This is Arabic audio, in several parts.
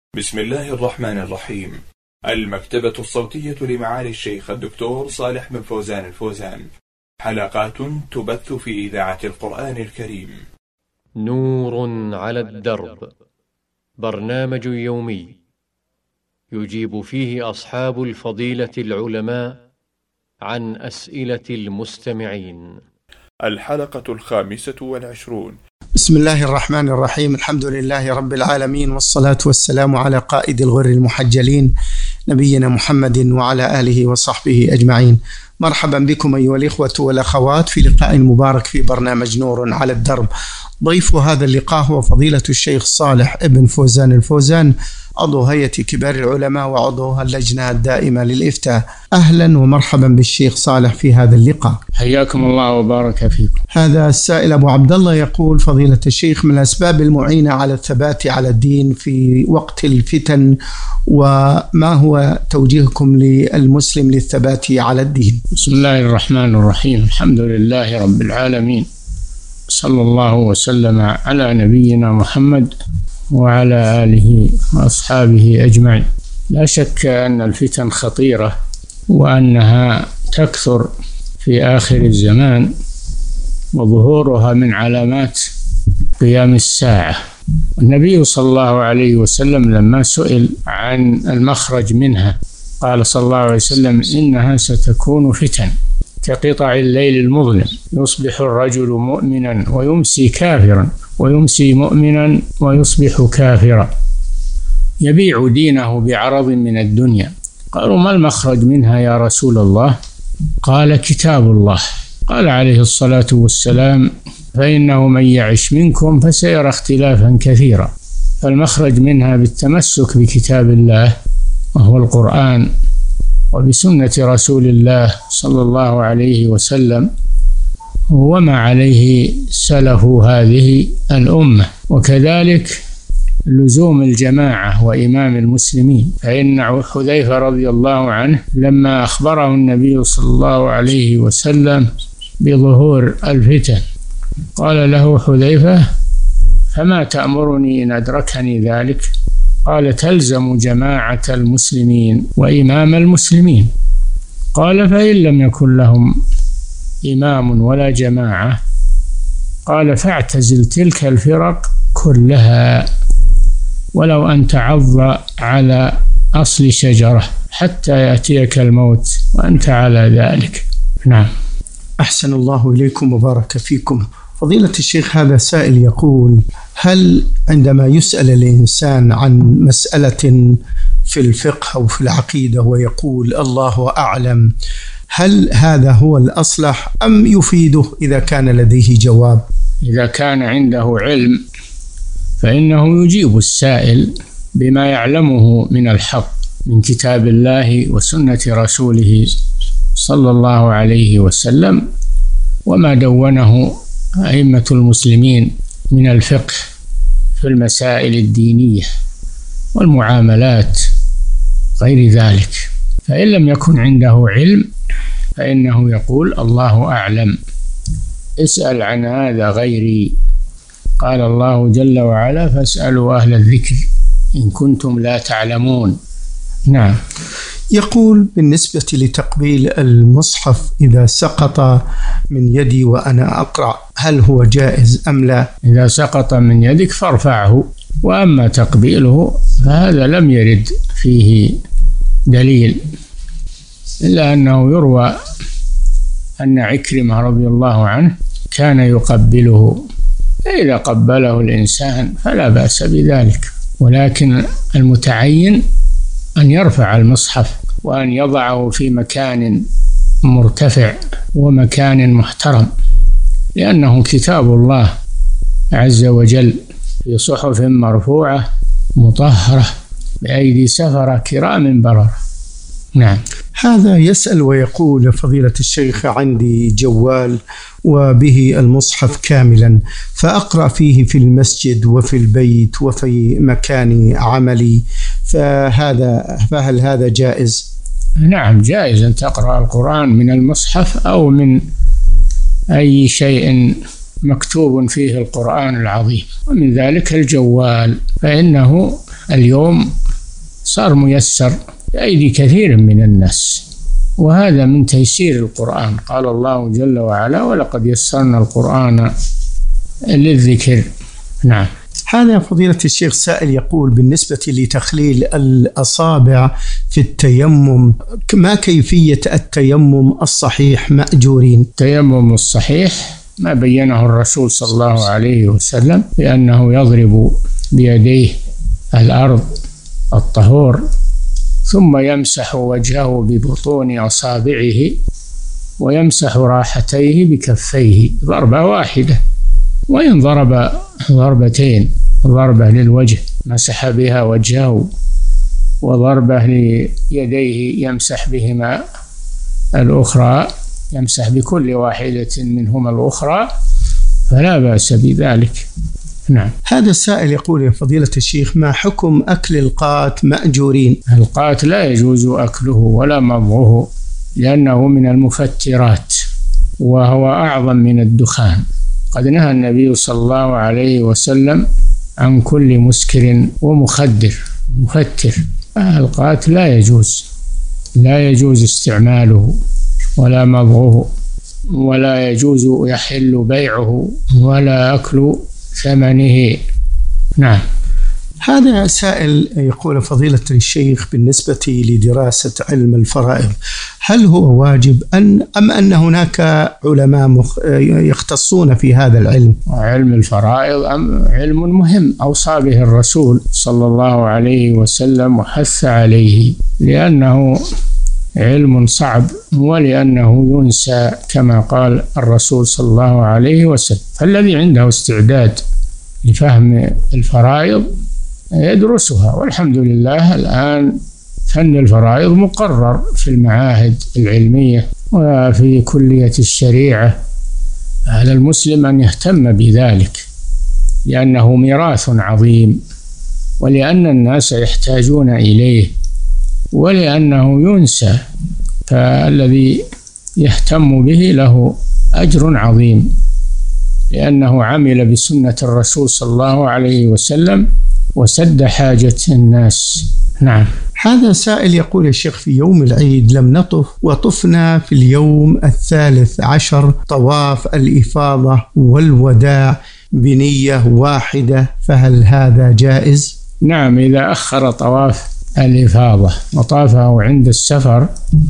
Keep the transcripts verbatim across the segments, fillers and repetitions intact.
بسم الله الرحمن الرحيم. المكتبة الصوتية لمعالي الشيخ الدكتور صالح بن فوزان الفوزان، حلقات تبث في إذاعة القرآن الكريم. نور على الدرب، برنامج يومي يجيب فيه أصحاب الفضيلة العلماء عن أسئلة المستمعين. الحلقة الخامسة والعشرون. بسم الله الرحمن الرحيم. الحمد لله رب العالمين، والصلاة والسلام على قائد الغر المحجلين نبينا محمد وعلى آله وصحبه أجمعين. مرحبا بكم أيها الإخوة والأخوات في لقاء مبارك في برنامج نور على الدرب. ضيف هذا اللقاء هو فضيلة الشيخ صالح ابن فوزان الفوزان، عضو هيئة كبار العلماء وعضو اللجنة الدائمة للإفتاء. أهلا ومرحبا بالشيخ صالح في هذا اللقاء. حياكم الله وبارك فيكم. هذا السائل أبو عبد الله يقول: فضيلة الشيخ، من الأسباب المعينة على الثبات على الدين في وقت الفتن، وما هو توجيهكم للمسلم للثبات على الدين؟ بسم الله الرحمن الرحيم. الحمد لله رب العالمين، صلى الله وسلم على نبينا محمد وعلى آله وأصحابه أجمعين. لا شك أن الفتن خطيرة وأنها تكثر في آخر الزمان، وظهورها من علامات قيام الساعة. النبي صلى الله عليه وسلم لما سئل عن المخرج منها قال صلى الله عليه وسلم: إنها ستكون فتن كقطع الليل المظلم، يصبح الرجل مؤمنا ويمسي كافرا، ويمسي مؤمنا ويصبح كافرا، يبيع دينه بعرض من الدنيا. قالوا: ما المخرج منها يا رسول الله؟ قال: كتاب الله. قال عليه الصلاة والسلام: فإنه من يعش منكم فسيرى اختلافا كثيرا. فالمخرج منها بالتمسك بكتاب الله وهو القرآن، وبسنة رسول الله صلى الله عليه وسلم، وما عليه سلف هذه الأمة، وكذلك لزوم الجماعة وإمام المسلمين. فإن حذيفة رضي الله عنه لما أخبره النبي صلى الله عليه وسلم بظهور الفتن قال له حذيفة: فما تأمرني إن أدركني ذلك؟ قال: تلزم جماعة المسلمين وإمام المسلمين. قال: فإن لم يكن لهم إمام ولا جماعة؟ قال: فاعتزل تلك الفرق كلها، ولو أن تعض على أصل شجرة حتى يأتيك الموت وأنت على ذلك. نعم. أحسن الله إليكم وبارك فيكم. فضيلة الشيخ، هذا سائل يقول: هل عندما يسأل الإنسان عن مسألة في الفقه أو في العقيدة ويقول الله أعلم، هل هذا هو الأصلح أم يفيده إذا كان لديه جواب؟ إذا كان عنده علم فإنه يجيب السائل بما يعلمه من الحق من كتاب الله وسنة رسوله صلى الله عليه وسلم، وما دونه أئمة المسلمين من الفقه في المسائل الدينية والمعاملات غير ذلك. فإن لم يكن عنده علم فإنه يقول الله أعلم، اسأل عن هذا غيري. قال الله جل وعلا: فاسألوا أهل الذكر إن كنتم لا تعلمون. نعم. يقول: بالنسبة لتقبيل المصحف إذا سقط من يدي وأنا أقرأ، هل هو جائز أم لا؟ إذا سقط من يدك فارفعه، وأما تقبيله فهذا لم يرد فيه دليل، إلا أنه يروى أن عكرمة رضي الله عنه كان يقبله، فإذا قبله الإنسان فلا بأس بذلك، ولكن المتعين أن يرفع المصحف وأن يضعه في مكان مرتفع ومكان محترم، لأنه كتاب الله عز وجل في صحف مرفوعة مطهرة بأيدي سفرة كرام بررة. نعم. هذا يسأل ويقول: فضيلة الشيخ، عندي جوال وبه المصحف كاملا، فأقرأ فيه في المسجد وفي البيت وفي مكان عملي، فهذا فهل هذا جائز؟ نعم، جائز أن تقرأ القرآن من المصحف أو من أي شيء مكتوب فيه القرآن العظيم، ومن ذلك الجوال، فإنه اليوم صار ميسر بأيدي كثير من الناس، وهذا من تيسير القرآن. قال الله جل وعلا: ولقد يسرنا القرآن للذكر. نعم. هذا فضيلة الشيخ سائل يقول: بالنسبة لتخليل الأصابع في التيمم، ما كيفية التيمم الصحيح مأجورين؟ التيمم الصحيح ما بينه الرسول صلى الله عليه وسلم، بأنه يضرب بيديه الأرض الطهور، ثم يمسح وجهه ببطون أصابعه، ويمسح راحتيه بكفيه ضربة واحدة، وإن ضرب ضربتين، ضربة للوجه مسح بها وجهه، وضربة ليديه يمسح بهما الأخرى، يمسح بكل واحدة منهما الأخرى، فلا بأس بذلك. نعم. هذا السائل يقول: يا فضيلة الشيخ، ما حكم أكل القات مأجورين؟ القات لا يجوز أكله ولا مضغه، لأنه من المفترات، وهو أعظم من الدخان. قد نهى النبي صلى الله عليه وسلم عن كل مسكر ومخدر مفتر. القات لا يجوز، لا يجوز استعماله ولا مضغه، ولا يجوز يحل بيعه ولا أكل ثمنه. نعم. هذا سائل يقول: فضيلة الشيخ، بالنسبة لدراسة علم الفرائض، هل هو واجب أن أم أن هناك علماء يختصون في هذا العلم؟ علم الفرائض علم مهم أوصى به الرسول صلى الله عليه وسلم وحث عليه، لأنه علم صعب، ولأنه ينسى كما قال الرسول صلى الله عليه وسلم. فالذي عنده استعداد لفهم الفرائض يدرسها، والحمد لله الآن فن الفرائض مقرر في المعاهد العلمية وفي كلية الشريعة. على المسلم أن يهتم بذلك، لأنه ميراث عظيم، ولأن الناس يحتاجون إليه، ولأنه ينسى، فالذي يهتم به له أجر عظيم، لأنه عمل بسنة الرسول صلى الله عليه وسلم وسد حاجة الناس. نعم. هذا سائل يقول: يا شيخ، في يوم العيد لم نطف، وطفنا في اليوم الثالث عشر طواف الإفاضة والوداع بنية واحدة، فهل هذا جائز؟ نعم، إذا أخر طواف الإفاضة وطافه عند السفر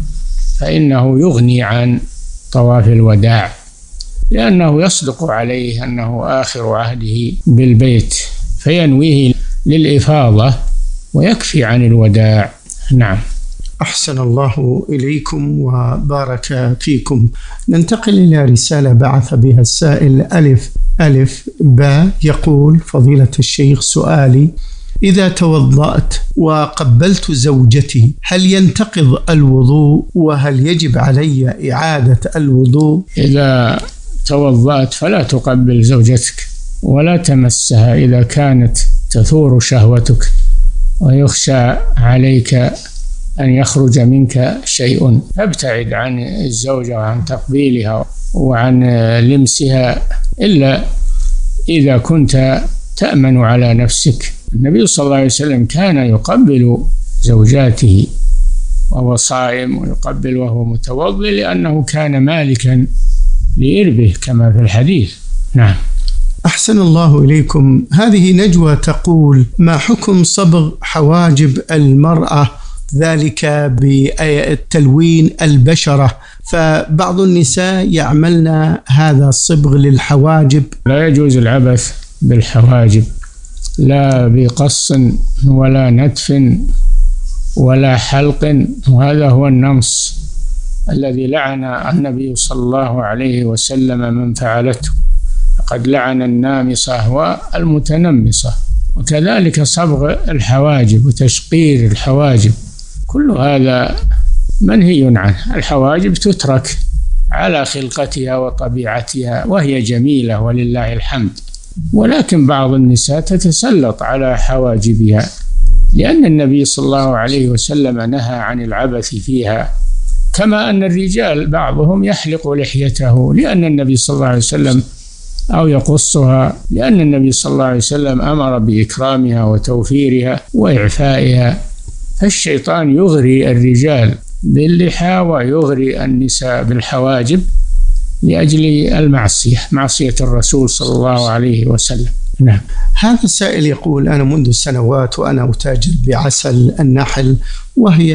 فإنه يغني عن طواف الوداع، لأنه يصدق عليه أنه آخر عهده بالبيت، فينويه للإفاضة ويكفي عن الوداع. نعم. أحسن الله إليكم وبارك فيكم. ننتقل إلى رسالة بعث بها السائل ألف ألف با، يقول: فضيلة الشيخ، سؤالي: إذا توضأت وقبلت زوجتي هل ينتقض الوضوء، وهل يجب علي إعادة الوضوء؟ إذا توضأت فلا تقبل زوجتك ولا تمسها إذا كانت تثور شهوتك ويخشى عليك أن يخرج منك شيء، فابتعد عن الزوجة وعن تقبيلها وعن لمسها، إلا إذا كنت تأمن على نفسك. النبي صلى الله عليه وسلم كان يقبل زوجاته وهو صائم، ويقبل وهو متوضئ، لأنه كان مالكا لإربه كما في الحديث. نعم. أحسن الله إليكم. هذه نجوى تقول: ما حكم صبغ حواجب المرأة، ذلك بالتلوين البشرة؟ فبعض النساء يعملن هذا الصبغ للحواجب. لا يجوز العبث بالحواجب، لا بقص ولا نتف ولا حلق، وهذا هو النمص الذي لعن النبي صلى الله عليه وسلم من فعلته، فقد لعن النامصة والمتنمصة. وكذلك صبغ الحواجب وتشقير الحواجب، كل هذا منهي عنه. الحواجب تترك على خلقتها وطبيعتها وهي جميلة ولله الحمد، ولكن بعض النساء تتسلط على حواجبها، لأن النبي صلى الله عليه وسلم نهى عن العبث فيها، كما أن الرجال بعضهم يحلق لحيته لأن النبي صلى الله عليه وسلم أو يقصها، لأن النبي صلى الله عليه وسلم أمر بإكرامها وتوفيرها وإعفائها. فالشيطان يغري الرجال باللحى ويغري النساء بالحواجب لأجل المعصية، معصية الرسول صلى الله عليه وسلم. نعم. هذا السائل يقول: أنا منذ سنوات وأنا أتاجر بعسل النحل وهي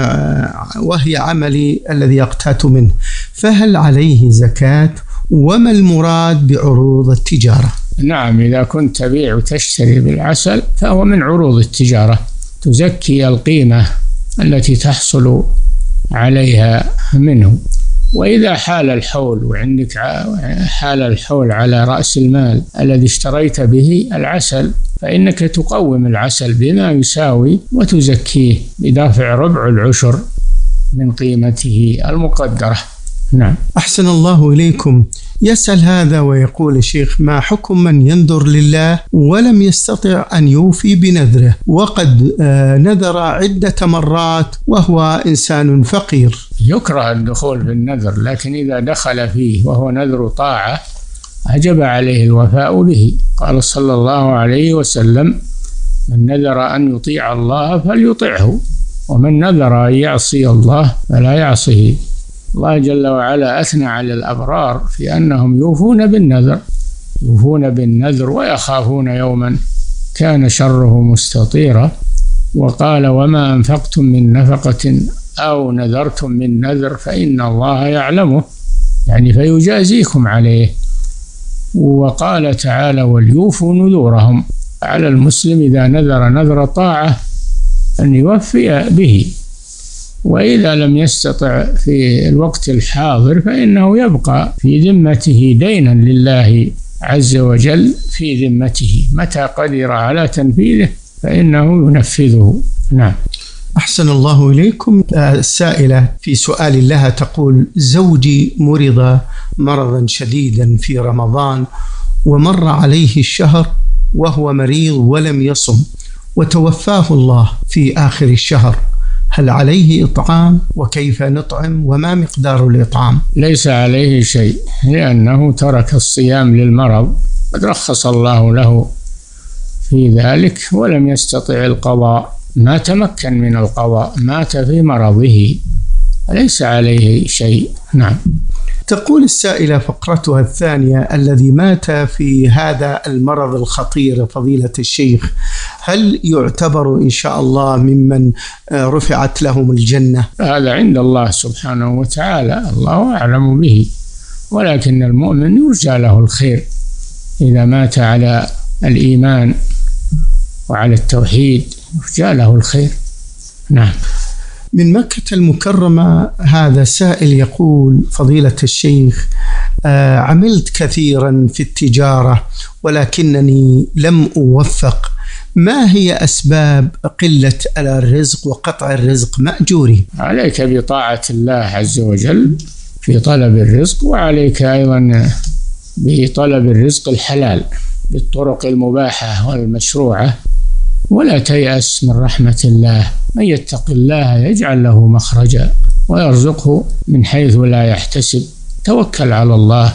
وهي عملي الذي أقتات منه، فهل عليه زكاة؟ وما المراد بعروض التجارة؟ نعم، إذا كنت تبيع وتشتري بالعسل فهو من عروض التجارة، تزكي القيمة التي تحصل عليها منه. وإذا حال الحول وعندك حال الحول على رأس المال الذي اشتريت به العسل، فإنك تقوم العسل بما يساوي وتزكيه بدافع ربع العشر من قيمته المقدرة. نعم. أحسن الله إليكم. يسأل هذا ويقول: شيخ، ما حكم من ينذر لله ولم يستطع أن يوفي بنذره وقد نذر عدة مرات وهو إنسان فقير؟ يكره الدخول في النذر، لكن إذا دخل فيه وهو نذر طاعة وجب عليه الوفاء به. قال صلى الله عليه وسلم: من نذر أن يطيع الله فليطعه، ومن نذر أن يعصي الله فلا يعصيه. الله جل وعلا أثنى على الأبرار في أنهم يوفون بالنذر يوفون بالنذر ويخافون يوما كان شره مستطيرا. وقال: وما أنفقتم من نفقة أو نذرتم من نذر فإن الله يعلمه، يعني فيجازيكم عليه. وقال تعالى: وليوفوا نذورهم. على المسلم إذا نذر نذر طاعة أن يوفي به، وإذا لم يستطع في الوقت الحاضر فإنه يبقى في ذمته دينا لله عز وجل في ذمته، متى قدر على تنفيذه فإنه ينفذه. نعم. أحسن الله إليكم. السائلة في سؤال لها تقول: زوجي مرض مرضا شديدا في رمضان ومر عليه الشهر وهو مريض ولم يصم وتوفاه الله في آخر الشهر، هل عليه إطعام؟ وكيف نطعم؟ وما مقدار الإطعام؟ ليس عليه شيء، لأنه ترك الصيام للمرض، قد رخص الله له في ذلك ولم يستطع القضاء، ما تمكن من القضاء، مات في مرضه، ليس عليه شيء. نعم. تقول السائلة فقرتها الثانية: الذي مات في هذا المرض الخطير فضيلة الشيخ، هل يعتبر إن شاء الله ممن رفعت لهم الجنة؟ هذا عند الله سبحانه وتعالى، الله أعلم به، ولكن المؤمن يرجى له الخير إذا مات على الإيمان وعلى التوحيد، يرجى له الخير. نعم. من مكة المكرمة هذا سائل يقول: فضيلة الشيخ، آه عملت كثيرا في التجارة ولكنني لم أوفق، ما هي أسباب قلة الرزق وقطع الرزق مأجوري؟ عليك بطاعة الله عز وجل في طلب الرزق، وعليك أيضا بطلب الرزق الحلال بالطرق المباحة والمشروعة، ولا تيأس من رحمة الله، من يتق الله يجعل له مخرجا ويرزقه من حيث لا يحتسب. توكل على الله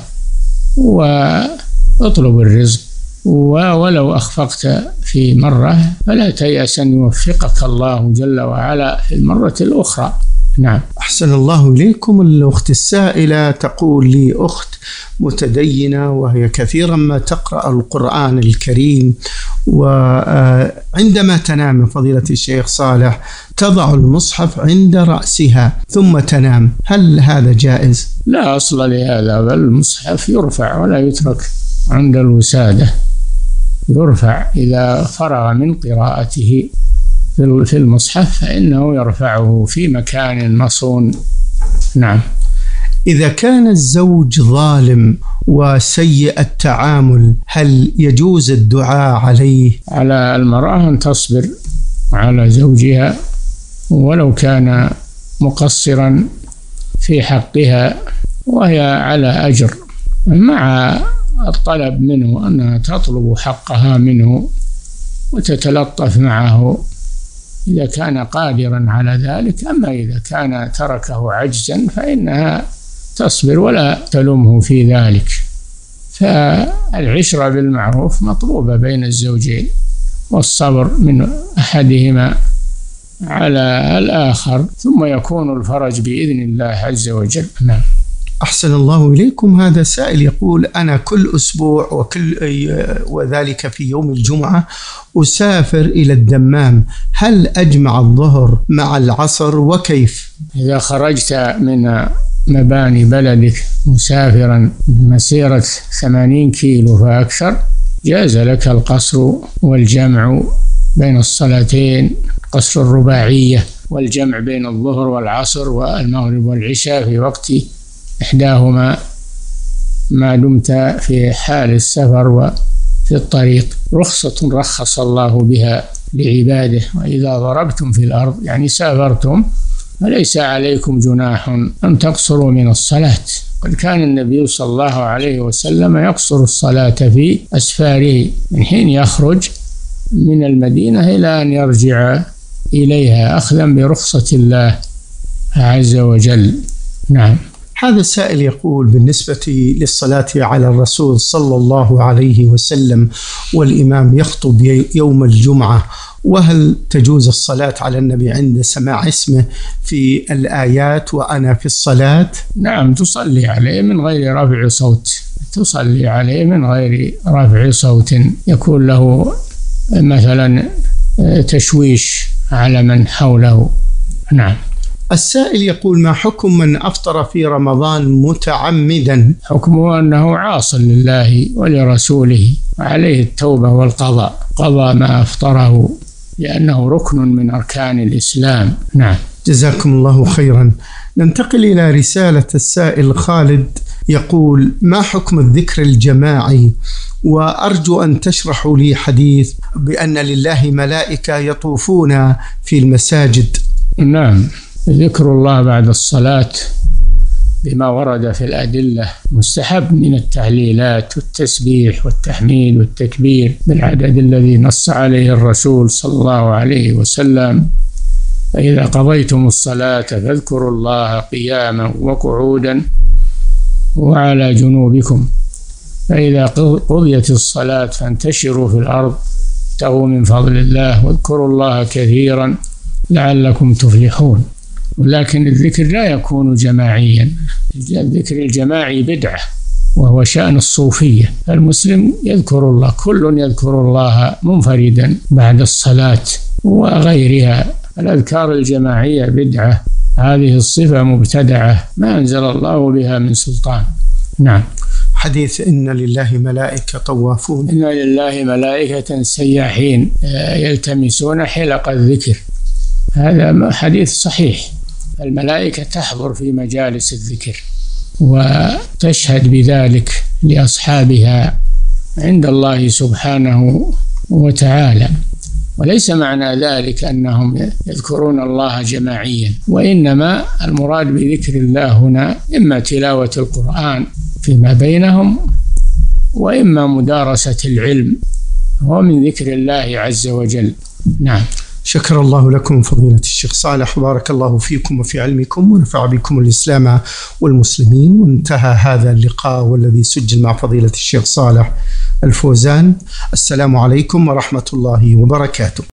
واطلب الرزق، ولو أخفقت في مرة فلا تيأس أن يوفقك الله جل وعلا في المرة الأخرى. نعم. أحسن الله إليكم. الأخت السائلة تقول: لي أخت متدينة وهي كثيرا ما تقرأ القرآن الكريم، وعندما تنام فضيلة الشيخ صالح تضع المصحف عند رأسها ثم تنام، هل هذا جائز؟ لا أصل لهذا، بل المصحف يرفع ولا يترك عند الوسادة، يرفع إذا فرغ من قراءته في المصحف فإنه يرفعه في مكان مصون. نعم. إذا كان الزوج ظالم وسيء التعامل هل يجوز الدعاء عليه؟ على المرأة أن تصبر على زوجها ولو كان مقصرا في حقها، وهي على أجر، مع الطلب منه أنها تطلب حقها منه وتتلطف معه إذا كان قادرا على ذلك. أما إذا كان تركه عجزا فإنها تصبر ولا تلومه في ذلك. فالعشرة بالمعروف مطلوبة بين الزوجين، والصبر من أحدهما على الآخر، ثم يكون الفرج بإذن الله عز وجل. نعم. أحسن الله إليكم. هذا سائل يقول: أنا كل أسبوع وكل وذلك في يوم الجمعة أسافر إلى الدمام، هل أجمع الظهر مع العصر وكيف؟ إذا خرجت من مباني بلدك مسافرا مسيرة ثمانين كيلو فأكثر جاز لك القصر والجمع بين الصلاتين، قصر الرباعية والجمع بين الظهر والعصر والمغرب والعشاء في وقت إحداهما ما دمت في حال السفر وفي الطريق. رخصة رخص الله بها لعباده. وإذا ضربتم في الأرض يعني سافرتم فليس عليكم جناح أن تقصروا من الصلاة. قد كان النبي صلى الله عليه وسلم يقصر الصلاة في أسفاره من حين يخرج من المدينة إلى أن يرجع إليها أخذا برخصة الله عز وجل. نعم. هذا السائل يقول: بالنسبة للصلاة على الرسول صلى الله عليه وسلم والإمام يخطب يوم الجمعة، وهل تجوز الصلاة على النبي عند سماع اسمه في الآيات وأنا في الصلاة؟ نعم، تصلي عليه من غير رفع صوت، تصلي عليه من غير رفع صوت يكون له مثلا تشويش على من حوله. نعم. السائل يقول: ما حكم من أفطر في رمضان متعمدا؟ حكمه أنه عاص لله ولرسوله، وعليه التوبة والقضاء، قضى ما أفطره لأنه ركن من أركان الإسلام. نعم. جزاكم الله خيرا. ننتقل إلى رسالة السائل خالد يقول: ما حكم الذكر الجماعي؟ وأرجو أن تشرحوا لي حديث بأن لله ملائكة يطوفون في المساجد. نعم، ذكر الله بعد الصلاة بما ورد في الأدلة مستحب من التهليلات والتسبيح والتحميد والتكبير بالعدد الذي نص عليه الرسول صلى الله عليه وسلم: فإذا قضيتم الصلاة فاذكروا الله قياما وقعودا وعلى جنوبكم، فإذا قضيت الصلاة فانتشروا في الأرض ابتغوا من فضل الله واذكروا الله كثيرا لعلكم تفلحون. ولكن الذكر لا يكون جماعيا، الذكر الجماعي بدعة وهو شأن الصوفية. المسلم يذكر الله، كل يذكر الله منفردا بعد الصلاة وغيرها. الأذكار الجماعية بدعة، هذه الصفة مبتدعة ما أنزل الله بها من سلطان. نعم. حديث إن لله ملائكة طوافون، إن لله ملائكة سياحين يلتمسون حلق الذكر، هذا حديث صحيح. الملائكة تحضر في مجالس الذكر وتشهد بذلك لأصحابها عند الله سبحانه وتعالى، وليس معنى ذلك أنهم يذكرون الله جماعيا، وإنما المراد بذكر الله هنا إما تلاوة القرآن فيما بينهم، وإما مدارسة العلم، هو من ذكر الله عز وجل. نعم. شكر الله لكم فضيلة الشيخ صالح، بارك الله فيكم وفي علمكم ونفع بكم الإسلام والمسلمين. وانتهى هذا اللقاء والذي سجل مع فضيلة الشيخ صالح الفوزان. السلام عليكم ورحمة الله وبركاته.